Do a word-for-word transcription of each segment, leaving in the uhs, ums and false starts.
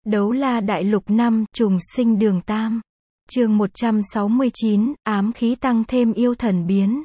Đấu La Đại Lục năm, Trùng Sinh Đường Tam. Chương một trăm sáu mươi chín, ám khí tăng thêm yêu thần biến.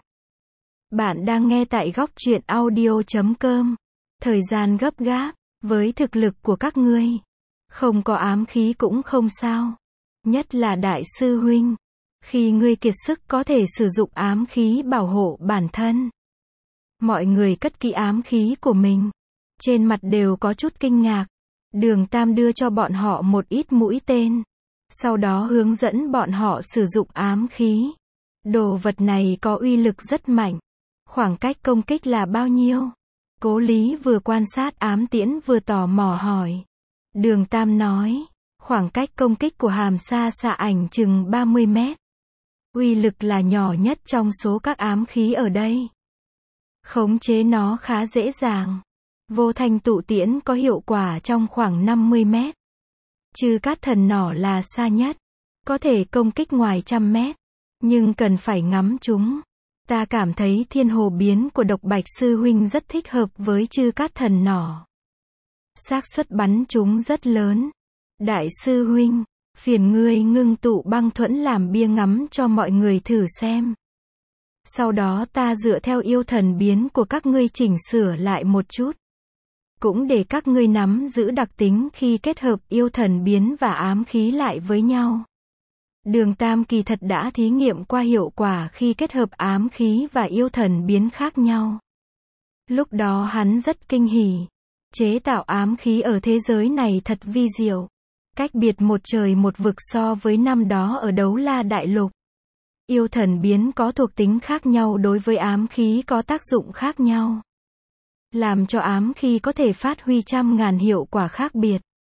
Bạn đang nghe tại góc truyện audio chấm com. Thời gian gấp gáp, với thực lực của các ngươi, không có ám khí cũng không sao. Nhất là đại sư huynh, khi ngươi kiệt sức có thể sử dụng ám khí bảo hộ bản thân. Mọi người cất kỹ ám khí của mình, trên mặt đều có chút kinh ngạc. Đường Tam đưa cho bọn họ một ít mũi tên, sau đó hướng dẫn bọn họ sử dụng ám khí. Đồ vật này có uy lực rất mạnh. Khoảng cách công kích là bao nhiêu? Cố Lý vừa quan sát ám tiễn vừa tò mò hỏi. Đường Tam nói, khoảng cách công kích của hàm sa xạ ảnh chừng ba mươi mét. Uy lực là nhỏ nhất trong số các ám khí ở đây. Khống chế nó khá dễ dàng. Vô thanh tụ tiễn có hiệu quả trong khoảng năm mươi mét. Trư Cát Thần nỏ là xa nhất, có thể công kích ngoài trăm mét, nhưng cần phải ngắm chúng. Ta cảm thấy thiên hồ biến của Độc Bạch Sư Huynh rất thích hợp với Trư Cát Thần nỏ. Xác suất bắn chúng rất lớn. Đại sư huynh, phiền ngươi ngưng tụ băng thuẫn làm bia ngắm cho mọi người thử xem. Sau đó ta dựa theo yêu thần biến của các ngươi chỉnh sửa lại một chút. Cũng để các ngươi nắm giữ đặc tính khi kết hợp yêu thần biến và ám khí lại với nhau. Đường Tam kỳ thật đã thí nghiệm qua hiệu quả khi kết hợp ám khí và yêu thần biến khác nhau. Lúc đó hắn rất kinh hỉ. Chế tạo ám khí ở thế giới này thật vi diệu. Cách biệt một trời một vực so với năm đó ở Đấu La Đại Lục. Yêu thần biến có thuộc tính khác nhau đối với ám khí có tác dụng khác nhau. Làm cho ám khí có thể phát huy trăm ngàn hiệu quả khác biệt.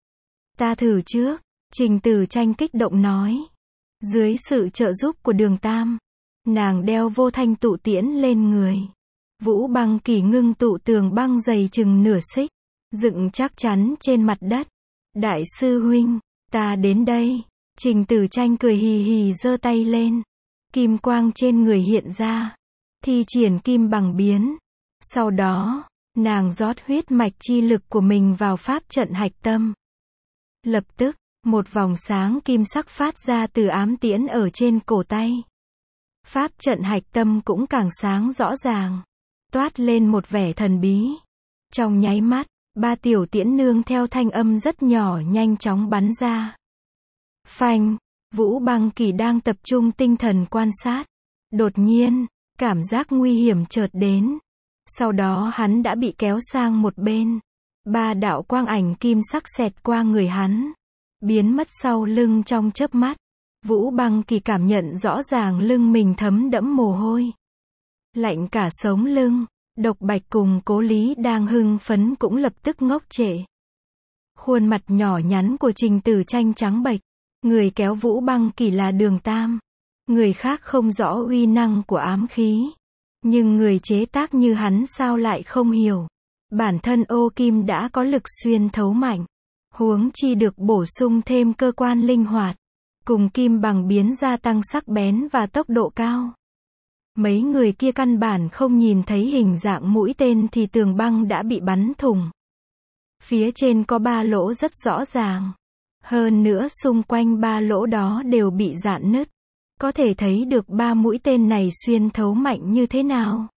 Ta thử trước, Trình Tử Tranh kích động nói. Dưới sự trợ giúp của Đường Tam, nàng đeo vô thanh tụ tiễn lên người. Vũ Băng Kỳ ngưng tụ tường băng dày chừng nửa xích, dựng chắc chắn trên mặt đất. Đại sư huynh, ta đến đây. Trình Tử Tranh cười hì hì giơ tay lên. Kim quang trên người hiện ra. Thi triển kim bằng biến. Sau đó, nàng rót huyết mạch chi lực của mình vào pháp trận hạch tâm. Lập tức, một vòng sáng kim sắc phát ra từ ám tiễn ở trên cổ tay. Pháp trận hạch tâm cũng càng sáng rõ ràng, toát lên một vẻ thần bí. Trong nháy mắt, ba tiểu tiễn nương theo thanh âm rất nhỏ nhanh chóng bắn ra. Phanh, Vũ Băng Kỳ đang tập trung tinh thần quan sát. Đột nhiên, cảm giác nguy hiểm chợt đến. Sau đó hắn đã bị kéo sang một bên. Ba đạo quang ảnh kim sắc xẹt qua người hắn, biến mất sau lưng trong chớp mắt. Vũ Băng Kỳ cảm nhận rõ ràng lưng mình thấm đẫm mồ hôi. Lạnh cả sống lưng. Độc Bạch cùng Cố Lý đang hưng phấn cũng lập tức ngốc trệ. Khuôn mặt nhỏ nhắn của Trình Tử Tranh trắng bệch. Người kéo Vũ Băng Kỳ là Đường Tam. Người khác không rõ uy năng của ám khí. Nhưng người chế tác như hắn sao lại không hiểu. Bản thân ô kim đã có lực xuyên thấu mạnh. Huống chi được bổ sung thêm cơ quan linh hoạt. Cùng kim bằng biến gia tăng sắc bén và tốc độ cao. Mấy người kia căn bản không nhìn thấy hình dạng mũi tên thì tường băng đã bị bắn thủng. Phía trên có ba lỗ rất rõ ràng. Hơn nữa xung quanh ba lỗ đó đều bị rạn nứt. Có thể thấy được ba mũi tên này xuyên thấu mạnh như thế nào.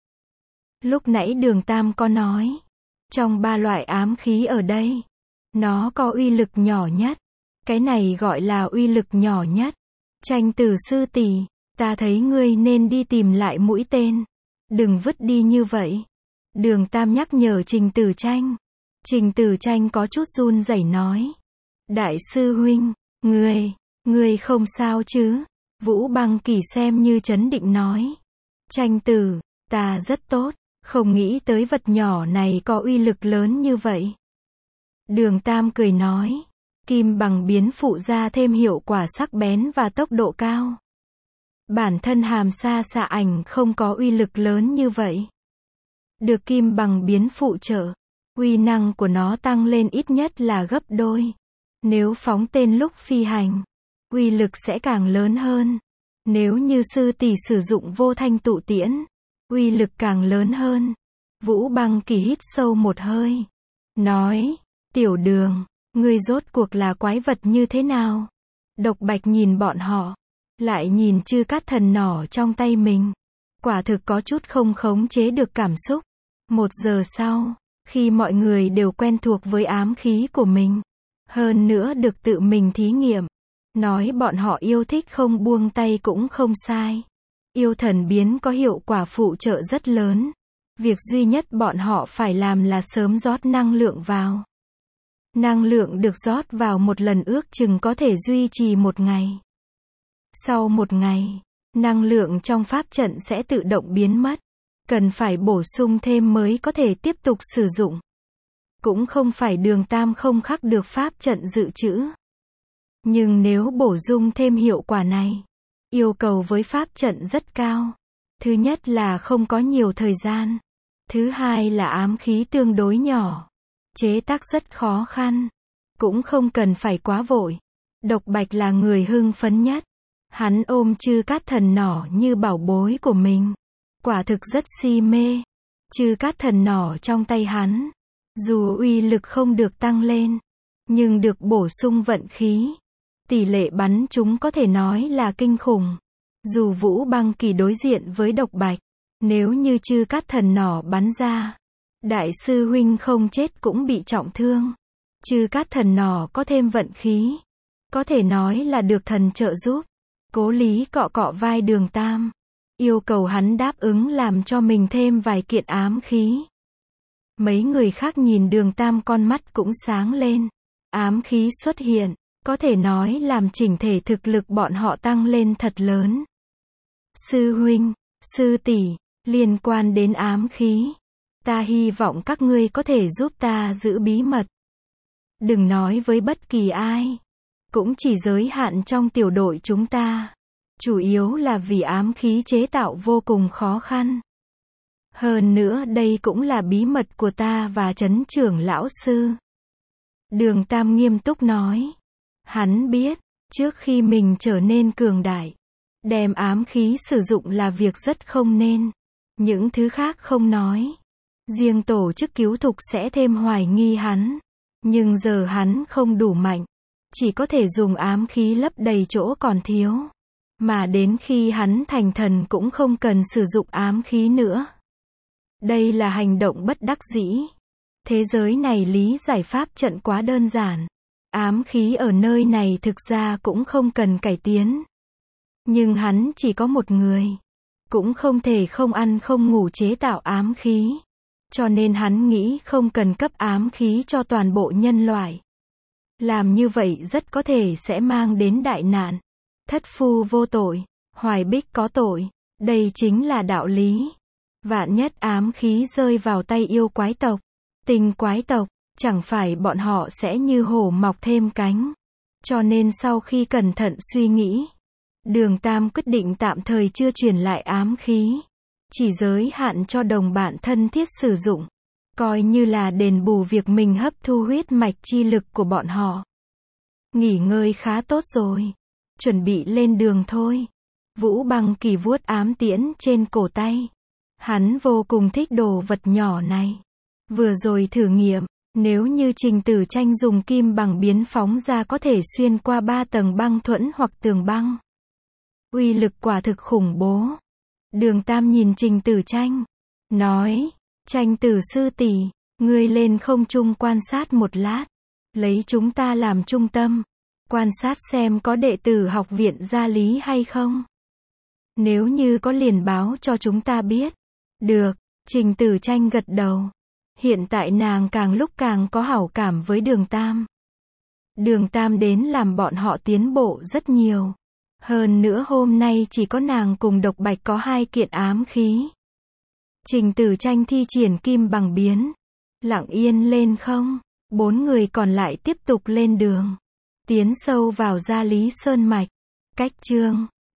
Lúc nãy Đường Tam có nói, trong ba loại ám khí ở đây, nó có uy lực nhỏ nhất. Cái này gọi là uy lực nhỏ nhất. Tranh Tử sư tỷ, ta thấy ngươi nên đi tìm lại mũi tên. Đừng vứt đi như vậy. Đường Tam nhắc nhở Trình Tử Tranh. Trình Tử Tranh có chút run rẩy nói. Đại sư huynh, ngươi, ngươi không sao chứ? Vũ Băng Kỳ xem như trấn định nói. Tranh Tử, ta rất tốt, không nghĩ tới vật nhỏ này có uy lực lớn như vậy. Đường Tam cười nói. Kim bằng biến phụ ra thêm hiệu quả sắc bén và tốc độ cao. Bản thân hàm sa xạ ảnh không có uy lực lớn như vậy. Được kim bằng biến phụ trợ, uy năng của nó tăng lên ít nhất là gấp đôi. Nếu phóng tên lúc phi hành, uy lực sẽ càng lớn hơn. Nếu như sư tỷ sử dụng vô thanh tụ tiễn, uy lực càng lớn hơn. Vũ Băng Kỳ hít sâu một hơi, nói, Tiểu Đường, Ngươi rốt cuộc là quái vật như thế nào? Độc Bạch nhìn bọn họ, lại nhìn Chư Cát Thần nỏ trong tay mình. Quả thực có chút không khống chế được cảm xúc. Một giờ sau, khi mọi người đều quen thuộc với ám khí của mình, hơn nữa được tự mình thí nghiệm, nói bọn họ yêu thích không buông tay cũng không sai. Yêu thần biến có hiệu quả phụ trợ rất lớn. Việc duy nhất bọn họ phải làm là sớm rót năng lượng vào. Năng lượng được rót vào một lần ước chừng có thể duy trì một ngày. Sau một ngày, năng lượng trong pháp trận sẽ tự động biến mất. Cần phải bổ sung thêm mới có thể tiếp tục sử dụng. Cũng không phải Đường Tam không khắc được pháp trận dự trữ. Nhưng nếu bổ sung thêm hiệu quả này, yêu cầu với pháp trận rất cao. Thứ nhất là không có nhiều thời gian. Thứ hai là ám khí tương đối nhỏ. Chế tác rất khó khăn. Cũng không cần phải quá vội. Độc Bạch là người hưng phấn nhất. Hắn ôm Chư Cát Thần nỏ như bảo bối của mình. Quả thực rất si mê. Chư Cát Thần nỏ trong tay hắn, dù uy lực không được tăng lên, nhưng được bổ sung vận khí. Tỷ lệ bắn chúng có thể nói là kinh khủng. Dù Vũ Băng Kỳ đối diện với Độc Bạch, nếu như Chư Cát Thần nỏ bắn ra, đại sư huynh không chết cũng bị trọng thương. Chư Cát Thần nỏ có thêm vận khí, có thể nói là được thần trợ giúp. Cố Lý cọ cọ vai Đường Tam, yêu cầu hắn đáp ứng làm cho mình thêm vài kiện ám khí. Mấy người khác nhìn Đường Tam con mắt cũng sáng lên. Ám khí xuất hiện, có thể nói làm chỉnh thể thực lực bọn họ tăng lên thật lớn. Sư huynh, sư tỷ, liên quan đến ám khí, ta hy vọng các ngươi có thể giúp ta giữ bí mật. Đừng nói với bất kỳ ai. Cũng chỉ giới hạn trong tiểu đội chúng ta. Chủ yếu là vì ám khí chế tạo vô cùng khó khăn. Hơn nữa đây cũng là bí mật của ta và Trấn trưởng lão sư. Đường Tam nghiêm túc nói. Hắn biết, trước khi mình trở nên cường đại, đem ám khí sử dụng là việc rất không nên. Những thứ khác không nói. Riêng tổ chức cứu thục sẽ thêm hoài nghi hắn. Nhưng giờ hắn không đủ mạnh. Chỉ có thể dùng ám khí lấp đầy chỗ còn thiếu. Mà đến khi hắn thành thần cũng không cần sử dụng ám khí nữa. Đây là hành động bất đắc dĩ. Thế giới này lý giải pháp trận quá đơn giản. Ám khí ở nơi này thực ra cũng không cần cải tiến. Nhưng hắn chỉ có một người. Cũng không thể không ăn không ngủ chế tạo ám khí. Cho nên hắn nghĩ không cần cấp ám khí cho toàn bộ nhân loại. Làm như vậy rất có thể sẽ mang đến đại nạn. Thất phu vô tội, Hoài Bích có tội. Đây chính là đạo lý. Vạn nhất ám khí rơi vào tay yêu quái tộc, tinh quái tộc, chẳng phải bọn họ sẽ như hổ mọc thêm cánh. Cho nên sau khi cẩn thận suy nghĩ, Đường Tam quyết định tạm thời chưa truyền lại ám khí. Chỉ giới hạn cho đồng bạn thân thiết sử dụng. Coi như là đền bù việc mình hấp thu huyết mạch chi lực của bọn họ. Nghỉ ngơi khá tốt rồi. Chuẩn bị lên đường thôi. Vũ Băng Kỳ vuốt ám tiễn trên cổ tay. Hắn vô cùng thích đồ vật nhỏ này. Vừa rồi thử nghiệm, nếu như Trình Tử Tranh dùng kim bằng biến phóng ra có thể xuyên qua ba tầng băng thuẫn hoặc tường băng. Uy lực quả thực khủng bố. Đường Tam nhìn Trình Tử Tranh, nói, Tranh Tử sư tỷ, ngươi lên không trung quan sát một lát, lấy chúng ta làm trung tâm, quan sát xem có đệ tử học viện gia lý hay không. Nếu như có liền báo cho chúng ta biết. Được, Trình Tử Tranh gật đầu. Hiện tại nàng càng lúc càng có hảo cảm với Đường Tam. Đường Tam đến làm bọn họ tiến bộ rất nhiều. Hơn nữa hôm nay chỉ có nàng cùng Độc Bạch có hai kiện ám khí. Trình Tử Tranh thi triển kim bằng biến. Lặng yên lên không. Bốn người còn lại tiếp tục lên đường. Tiến sâu vào gia lý sơn mạch. Cách chương